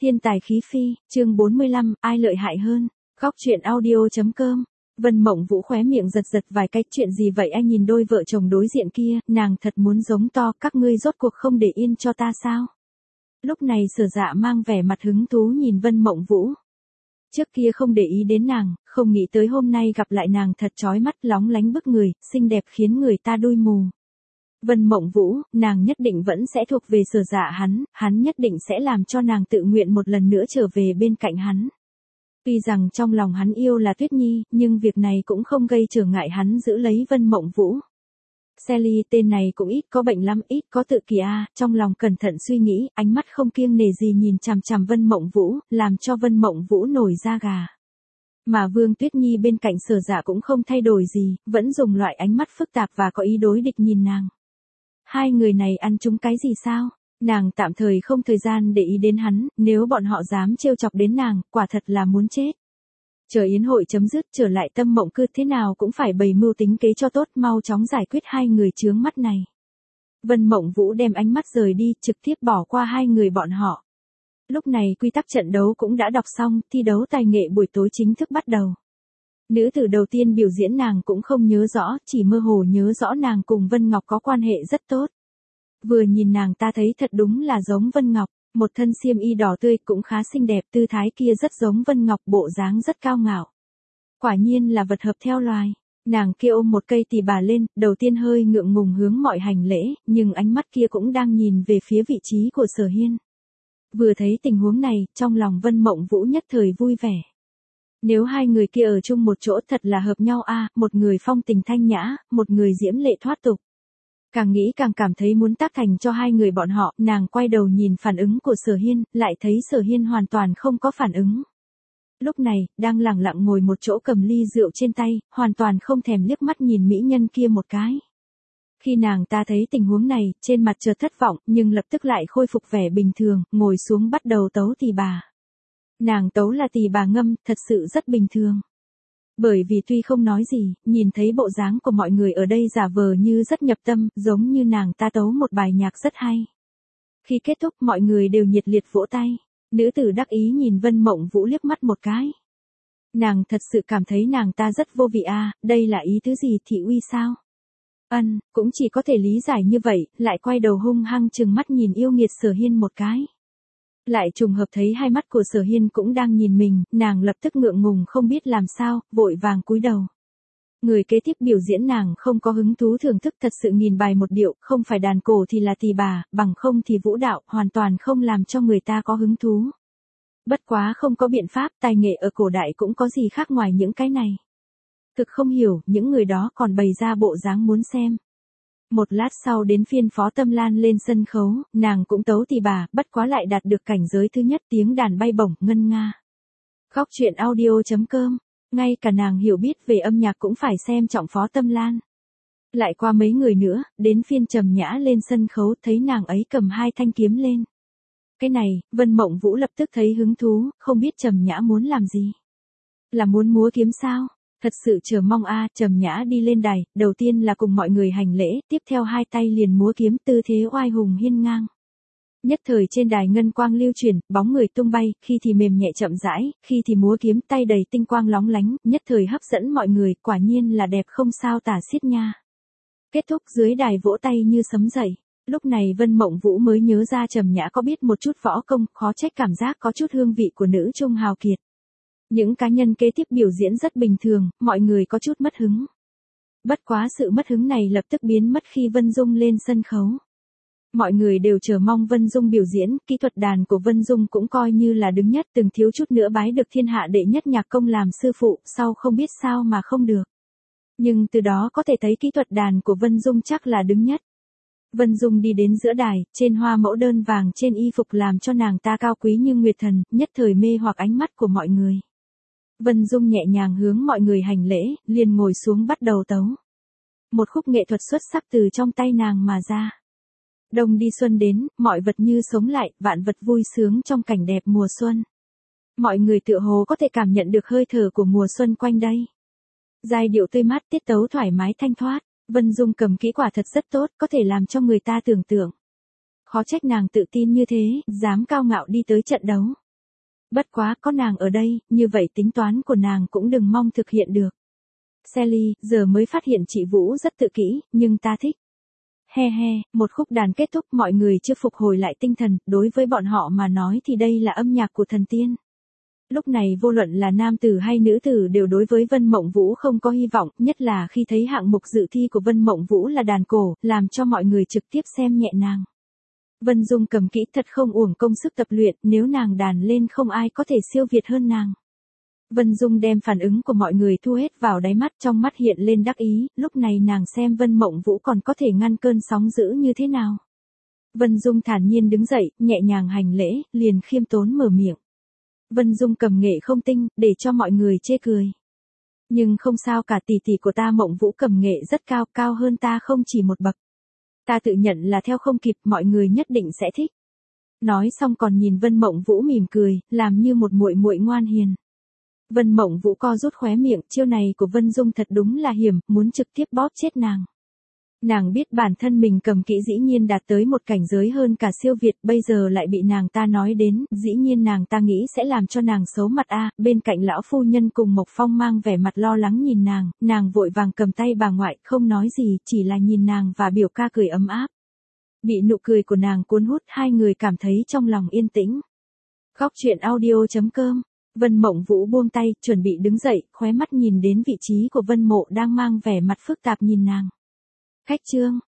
Thiên tài khí phi, chương 45, ai lợi hại hơn? Góc truyện audio.com. Vân Mộng Vũ khóe miệng giật giật vài cái, chuyện gì vậy anh? Nhìn đôi vợ chồng đối diện kia, nàng thật muốn giống to, các ngươi rốt cuộc không để yên cho ta sao? Lúc này Sở Dạ mang vẻ mặt hứng thú nhìn Vân Mộng Vũ. Trước kia không để ý đến nàng, không nghĩ tới hôm nay gặp lại nàng thật chói mắt, lóng lánh bức người, xinh đẹp khiến người ta đôi mù. Vân Mộng Vũ, nàng nhất định vẫn sẽ thuộc về Sở Dạ hắn nhất định sẽ làm cho nàng tự nguyện một lần nữa trở về bên cạnh hắn. Tuy rằng trong lòng hắn yêu là Tuyết Nhi, nhưng việc này cũng không gây trở ngại hắn giữ lấy Vân Mộng Vũ. Sally tên này cũng ít có bệnh lắm, ít có tự kỷ a. Trong lòng cẩn thận suy nghĩ, ánh mắt không kiêng nể gì nhìn chằm chằm Vân Mộng Vũ, làm cho Vân Mộng Vũ nổi da gà. Mà Vương Tuyết Nhi bên cạnh Sở Dạ cũng không thay đổi gì, vẫn dùng loại ánh mắt phức tạp và có ý đối địch nhìn nàng. Hai người này ăn trúng cái gì sao? Nàng tạm thời không thời gian để ý đến hắn, nếu bọn họ dám trêu chọc đến nàng, quả thật là muốn chết. Chờ yến hội chấm dứt, trở lại Tâm Mộng Cư thế nào cũng phải bày mưu tính kế cho tốt, mau chóng giải quyết hai người chướng mắt này. Vân Mộng Vũ đem ánh mắt rời đi, trực tiếp bỏ qua hai người bọn họ. Lúc này quy tắc trận đấu cũng đã đọc xong, thi đấu tài nghệ buổi tối chính thức bắt đầu. Nữ tử đầu tiên biểu diễn nàng cũng không nhớ rõ, chỉ mơ hồ nhớ rõ nàng cùng Vân Ngọc có quan hệ rất tốt. Vừa nhìn nàng ta thấy thật đúng là giống Vân Ngọc, một thân xiêm y đỏ tươi cũng khá xinh đẹp, tư thái kia rất giống Vân Ngọc, bộ dáng rất cao ngạo. Quả nhiên là vật hợp theo loài. Nàng kia ôm một cây tỳ bà lên, đầu tiên hơi ngượng ngùng hướng mọi hành lễ, nhưng ánh mắt kia cũng đang nhìn về phía vị trí của Sở Hiên. Vừa thấy tình huống này, trong lòng Vân Mộng Vũ nhất thời vui vẻ. Nếu hai người kia ở chung một chỗ thật là hợp nhau a, một người phong tình thanh nhã, một người diễm lệ thoát tục. Càng nghĩ càng cảm thấy muốn tác thành cho hai người bọn họ, nàng quay đầu nhìn phản ứng của Sở Hiên, lại thấy Sở Hiên hoàn toàn không có phản ứng. Lúc này, đang lẳng lặng ngồi một chỗ cầm ly rượu trên tay, hoàn toàn không thèm liếc mắt nhìn mỹ nhân kia một cái. Khi nàng ta thấy tình huống này, trên mặt chợt thất vọng, nhưng lập tức lại khôi phục vẻ bình thường, ngồi xuống bắt đầu tấu tỳ bà. Nàng tấu là tỳ bà ngâm, thật sự rất bình thường. Bởi vì tuy không nói gì, nhìn thấy bộ dáng của mọi người ở đây giả vờ như rất nhập tâm, giống như nàng ta tấu một bài nhạc rất hay. Khi kết thúc mọi người đều nhiệt liệt vỗ tay, nữ tử đắc ý nhìn Vân Mộng Vũ liếc mắt một cái. Nàng thật sự cảm thấy nàng ta rất vô vị a, đây là ý tứ gì, thị uy sao? Cũng chỉ có thể lý giải như vậy, lại quay đầu hung hăng trừng mắt nhìn yêu nghiệt Sở Hiên một cái. Lại trùng hợp thấy hai mắt của Sở Hiên cũng đang nhìn mình, nàng lập tức ngượng ngùng không biết làm sao, vội vàng cúi đầu. Người kế tiếp biểu diễn nàng không có hứng thú thưởng thức, thật sự nghìn bài một điệu, không phải đàn cổ thì là tỳ bà, bằng không thì vũ đạo, hoàn toàn không làm cho người ta có hứng thú. Bất quá không có biện pháp, tài nghệ ở cổ đại cũng có gì khác ngoài những cái này. Thực không hiểu, những người đó còn bày ra bộ dáng muốn xem. Một lát sau đến phiên Phó Tâm Lan lên sân khấu, nàng cũng tấu tỳ bà, bất quá lại đạt được cảnh giới thứ nhất, tiếng đàn bay bổng, ngân nga. Góc truyện audio.com, ngay cả nàng hiểu biết về âm nhạc cũng phải xem trọng Phó Tâm Lan. Lại qua mấy người nữa, đến phiên Trầm Nhã lên sân khấu, thấy nàng ấy cầm hai thanh kiếm lên. Cái này, Vân Mộng Vũ lập tức thấy hứng thú, không biết Trầm Nhã muốn làm gì. Là muốn múa kiếm sao? Thật sự chờ mong a. Trầm Nhã đi lên đài, đầu tiên là cùng mọi người hành lễ, tiếp theo hai tay liền múa kiếm, tư thế oai hùng hiên ngang. Nhất thời trên đài ngân quang lưu chuyển, bóng người tung bay, khi thì mềm nhẹ chậm rãi, khi thì múa kiếm, tay đầy tinh quang lóng lánh, nhất thời hấp dẫn mọi người, quả nhiên là đẹp không sao tả xiết nha. Kết thúc dưới đài vỗ tay như sấm dậy. Lúc này Vân Mộng Vũ mới nhớ ra Trầm Nhã có biết một chút võ công, khó trách cảm giác có chút hương vị của nữ trung hào kiệt. Những cá nhân kế tiếp biểu diễn rất bình thường, mọi người có chút mất hứng. Bất quá sự mất hứng này lập tức biến mất khi Vân Dung lên sân khấu. Mọi người đều chờ mong Vân Dung biểu diễn, kỹ thuật đàn của Vân Dung cũng coi như là đứng nhất, từng thiếu chút nữa bái được thiên hạ đệ nhất nhạc công làm sư phụ, sau không biết sao mà không được. Nhưng từ đó có thể thấy kỹ thuật đàn của Vân Dung chắc là đứng nhất. Vân Dung đi đến giữa đài, trên hoa mẫu đơn vàng trên y phục làm cho nàng ta cao quý như nguyệt thần, nhất thời mê hoặc ánh mắt của mọi người. Vân Dung nhẹ nhàng hướng mọi người hành lễ, liền ngồi xuống bắt đầu tấu. Một khúc nghệ thuật xuất sắc từ trong tay nàng mà ra. Đông đi xuân đến, mọi vật như sống lại, vạn vật vui sướng trong cảnh đẹp mùa xuân. Mọi người tựa hồ có thể cảm nhận được hơi thở của mùa xuân quanh đây. Giai điệu tươi mát, tiết tấu thoải mái thanh thoát. Vân Dung cầm kỹ quả thật rất tốt, có thể làm cho người ta tưởng tượng. Khó trách nàng tự tin như thế, dám cao ngạo đi tới trận đấu. Bất quá có nàng ở đây, như vậy tính toán của nàng cũng đừng mong thực hiện được. Sally, giờ mới phát hiện chị Vũ rất tự kỷ, nhưng ta thích. He he, một khúc đàn kết thúc mọi người chưa phục hồi lại tinh thần, đối với bọn họ mà nói thì đây là âm nhạc của thần tiên. Lúc này vô luận là nam tử hay nữ tử đều đối với Vân Mộng Vũ không có hy vọng, nhất là khi thấy hạng mục dự thi của Vân Mộng Vũ là đàn cổ, làm cho mọi người trực tiếp xem nhẹ nàng. Vân Dung cầm kỹ thật không uổng công sức tập luyện, nếu nàng đàn lên không ai có thể siêu việt hơn nàng. Vân Dung đem phản ứng của mọi người thu hết vào đáy mắt, trong mắt hiện lên đắc ý, lúc này nàng xem Vân Mộng Vũ còn có thể ngăn cơn sóng dữ như thế nào. Vân Dung thản nhiên đứng dậy, nhẹ nhàng hành lễ, liền khiêm tốn mở miệng. Vân Dung cầm nghệ không tinh, để cho mọi người chê cười. Nhưng không sao cả, tỷ tỷ của ta Mộng Vũ cầm nghệ rất cao, cao hơn ta không chỉ một bậc. Ta tự nhận là theo không kịp, mọi người nhất định sẽ thích. Nói xong còn nhìn Vân Mộng Vũ mỉm cười, làm như một muội muội ngoan hiền. Vân Mộng Vũ co rút khóe miệng, chiêu này của Vân Dung thật đúng là hiểm, muốn trực tiếp bóp chết nàng. Nàng biết bản thân mình cầm kỹ dĩ nhiên đạt tới một cảnh giới hơn cả siêu việt, bây giờ lại bị nàng ta nói đến, dĩ nhiên nàng ta nghĩ sẽ làm cho nàng xấu mặt bên cạnh lão phu nhân cùng Mộc Phong mang vẻ mặt lo lắng nhìn nàng vội vàng cầm tay bà ngoại, không nói gì, chỉ là nhìn nàng và biểu ca cười ấm áp. Bị nụ cười của nàng cuốn hút, hai người cảm thấy trong lòng yên tĩnh. Góc truyện audio.com. Vân Mộng Vũ buông tay, chuẩn bị đứng dậy, khóe mắt nhìn đến vị trí của Vân Mộ đang mang vẻ mặt phức tạp nhìn nàng. Khách trương,